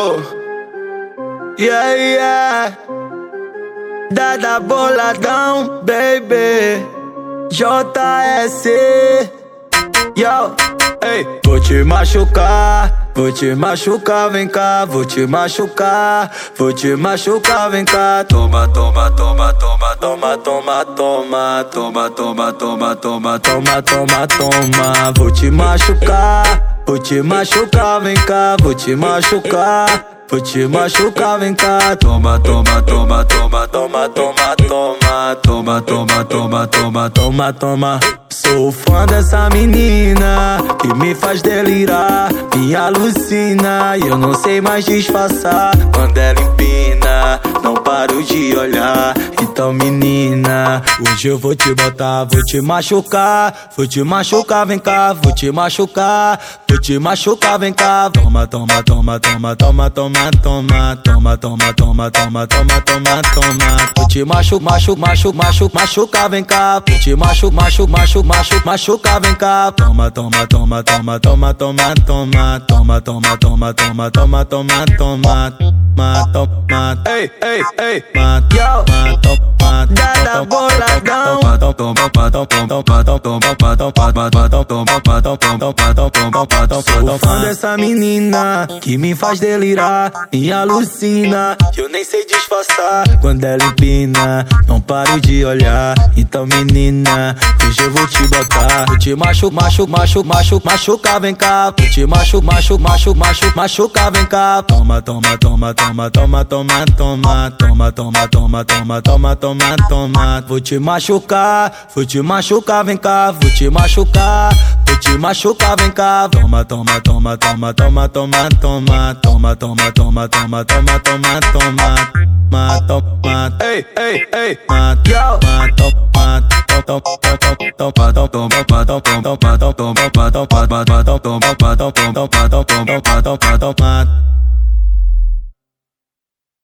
Yeah, yeah. Dada boladão, baby. JS. Yo, ei. Vou te machucar, vem cá, vou te machucar, vem cá. Toma, toma, toma, toma, toma, toma, toma, toma, toma, toma, toma, toma, toma, toma. Vou te machucar, vem cá, vou te machucar, vem cá. Toma, toma, toma, toma, toma, toma, toma, toma, toma, toma, toma, toma, toma. Sou fã dessa menina que me faz delirar, me alucina e eu não sei mais disfarçar. Quando ela empina, não paro de olhar. Então menina, hoje eu vou te botar, vou te machucar, vem cá, vou te machucar, vem cá. Toma, toma, toma, toma, toma, toma, toma, toma, toma, toma, toma, toma, toma, toma. Vou te machucar, vem cá, vou te machucar, vem cá. Toma, toma, toma, toma, toma, toma, toma, toma, toma, toma, toma, toma, toma, toma. Ei, ei, ei, yo, Dada boladão. Sou fã dessa menina que me faz delirar, me alucina, eu nem sei disfarçar. Quando ela empina, não paro de olhar. Então menina, hoje eu vou te botar, vou te machucar, vem cá, vou te machucar, vem cá. Toma, toma, toma, toma, toma, toma, toma, toma, toma, toma, toma, toma, toma, toma. Vou te machucar, vem cá, vou te machucar, vem cá. Toma, toma, toma, toma, toma, toma, toma, toma, toma, toma, toma, toma, toma, toma. Ei, ei, ei, yo, toma.